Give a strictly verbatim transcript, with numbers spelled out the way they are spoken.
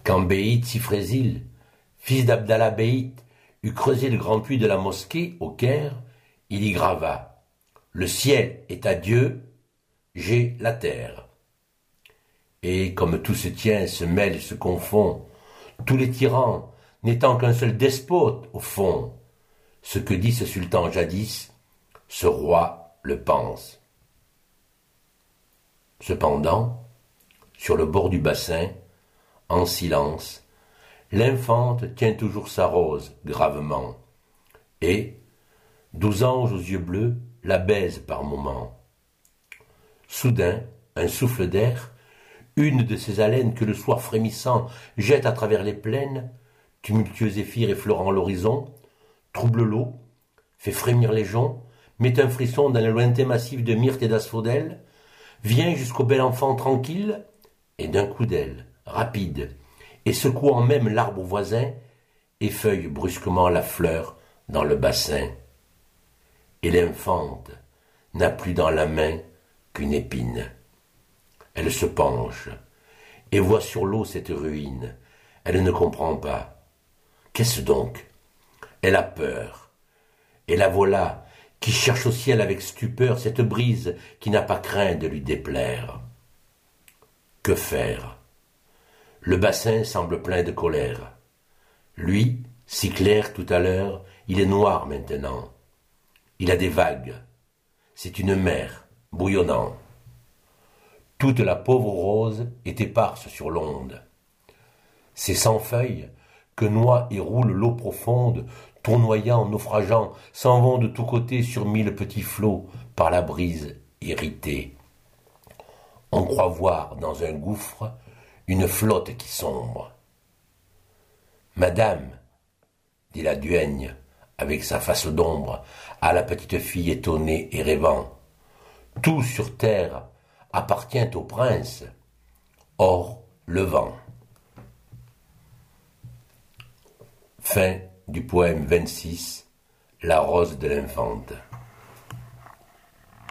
Quand Béït Sifrésil, fils d'Abdallah Béït, eut creusé le grand puits de la mosquée au Caire, il y grava « Le ciel est à Dieu, j'ai la terre ». Et comme tout se tient, se mêle et se confond, tous les tyrans n'étant qu'un seul despote au fond, ce que dit ce sultan jadis, ce roi le pense. Cependant, sur le bord du bassin, en silence, l'infante tient toujours sa rose gravement, et, douze anges aux yeux bleus la baisent par moments. Soudain, un souffle d'air, une de ces haleines que le soir frémissant jette à travers les plaines, tumultueux zéphyr effleurant l'horizon, trouble l'eau, fait frémir les joncs, met un frisson dans les lointains massifs de myrte et d'asphodèle, vient jusqu'au bel enfant tranquille, et d'un coup d'aile, rapide, et secouant même l'arbre voisin, effeuille brusquement la fleur dans le bassin. Et l'infante n'a plus dans la main qu'une épine. Elle se penche, et voit sur l'eau cette ruine. Elle ne comprend pas. Qu'est-ce donc? Elle a peur. Et la voilà, qui cherche au ciel avec stupeur cette brise qui n'a pas craint de lui déplaire. Que faire? Le bassin semble plein de colère. Lui, si clair tout à l'heure, il est noir maintenant. Il a des vagues. C'est une mer, bouillonnant. Toute la pauvre rose est éparse sur l'onde. Ces cent feuilles que noie et roule l'eau profonde, tournoyant, naufrageant, s'en vont de tous côtés sur mille petits flots par la brise irritée. On croit voir dans un gouffre une flotte qui sombre. Madame, dit la duègne, avec sa face d'ombre, à la petite fille étonnée et rêvant, tout sur terre appartient au prince, or le vent. Fin du poème vingt-six, La rose de l'infante.